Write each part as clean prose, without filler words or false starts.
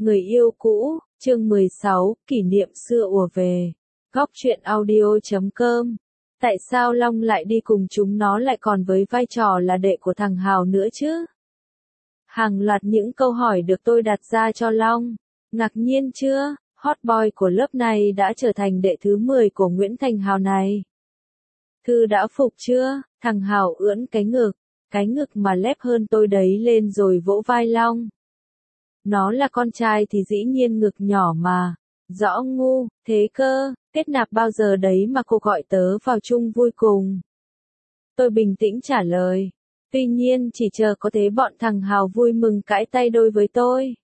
Người yêu cũ, chương 16, kỷ niệm xưa ùa về. Góc truyện audio.com. Tại sao Long lại đi cùng chúng nó lại còn với vai trò là đệ của thằng Hào nữa chứ? Hàng loạt những câu hỏi được tôi đặt ra cho Long. Ngạc nhiên chưa? Hot boy của lớp này đã trở thành đệ thứ 10 của Nguyễn Thành Hào này. Thư đã phục chưa? Thằng Hào ưỡn cái ngực mà lép hơn tôi đấy lên rồi vỗ vai Long. Nó là con trai thì dĩ nhiên ngực nhỏ mà. Rõ ngu, thế cơ, kết nạp bao giờ đấy mà cô gọi tớ vào chung vui cùng. Tôi bình tĩnh trả lời. Tuy nhiên chỉ chờ có thế bọn thằng Hào vui mừng cãi tay đôi với tôi.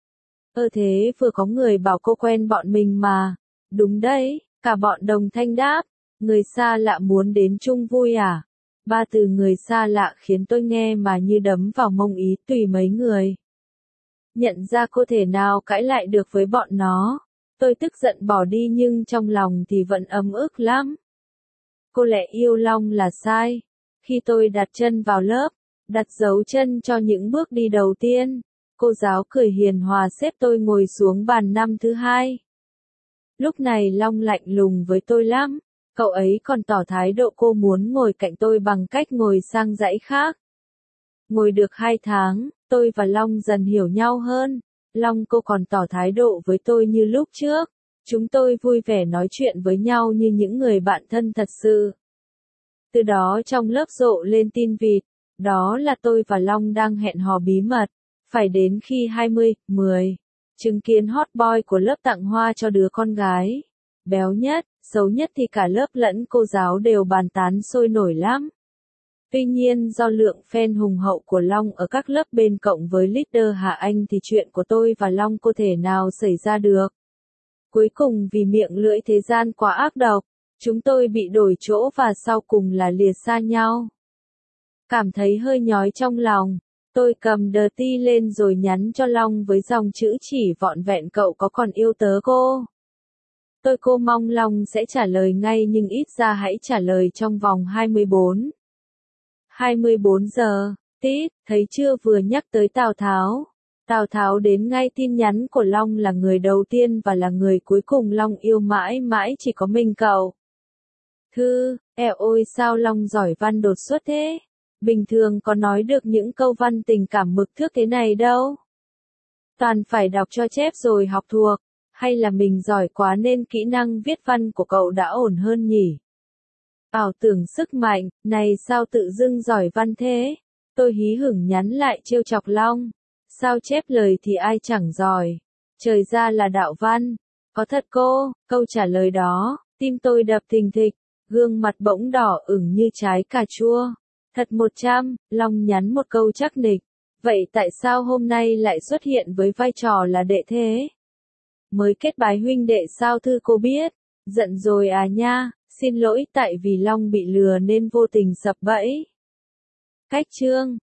Thế vừa có người bảo cô quen bọn mình mà. Đúng đấy, cả bọn đồng thanh đáp. Người xa lạ muốn đến chung vui à? Ba từ người xa lạ khiến tôi nghe mà như đấm vào mông ý tùy mấy người. Nhận ra cô thể nào cãi lại được với bọn nó. Tôi tức giận bỏ đi nhưng trong lòng thì vẫn ấm ức lắm. Cô lẽ yêu Long là sai. Khi tôi đặt chân vào lớp, đặt dấu chân cho những bước đi đầu tiên, cô giáo cười hiền hòa xếp tôi ngồi xuống bàn năm thứ 2. Lúc này Long lạnh lùng với tôi lắm. Cậu ấy còn tỏ thái độ cô muốn ngồi cạnh tôi bằng cách ngồi sang dãy khác. Ngồi được 2 tháng, tôi và Long dần hiểu nhau hơn. Long cô còn tỏ thái độ với tôi như lúc trước. Chúng tôi vui vẻ nói chuyện với nhau như những người bạn thân thật sự. Từ đó trong lớp rộ lên tin vịt. Đó là tôi và Long đang hẹn hò bí mật. Phải đến khi 20-10, chứng kiến hot boy của lớp tặng hoa cho đứa con gái. Béo nhất, xấu nhất thì cả lớp lẫn cô giáo đều bàn tán sôi nổi lắm. Tuy nhiên do lượng fan hùng hậu của Long ở các lớp bên cộng với leader Hà Anh thì chuyện của tôi và Long có thể nào xảy ra được. Cuối cùng vì miệng lưỡi thế gian quá ác độc, chúng tôi bị đổi chỗ và sau cùng là lìa xa nhau. Cảm thấy hơi nhói trong lòng, tôi cầm dirty lên rồi nhắn cho Long với dòng chữ chỉ vọn vẹn cậu có còn yêu tớ cô. Cô mong Long sẽ trả lời ngay nhưng ít ra hãy trả lời trong vòng 24 giờ. Tít, thấy chưa vừa nhắc tới Tào Tháo. Tào Tháo đến ngay tin nhắn của Long là người đầu tiên và là người cuối cùng Long yêu mãi mãi chỉ có mình cậu. Thư, ôi sao Long giỏi văn đột xuất thế. Bình thường có nói được những câu văn tình cảm mực thước thế này đâu. Toàn phải đọc cho chép rồi học thuộc. Hay là mình giỏi quá nên kỹ năng viết văn của cậu đã ổn hơn nhỉ? Ảo tưởng sức mạnh, này sao tự dưng giỏi văn thế? Tôi hí hửng nhắn lại trêu chọc Long. Sao chép lời thì ai chẳng giỏi? Trời ra là đạo văn. Có thật cô? Câu trả lời đó, tim tôi đập thình thịch, gương mặt bỗng đỏ ửng như trái cà chua. Thật 100, Long nhắn một câu chắc nịch. Vậy tại sao hôm nay lại xuất hiện với vai trò là đệ thế? Mới kết bái huynh đệ sao Thư cô biết? Giận rồi à nha, xin lỗi tại vì Long bị lừa nên vô tình sập bẫy. Cách chương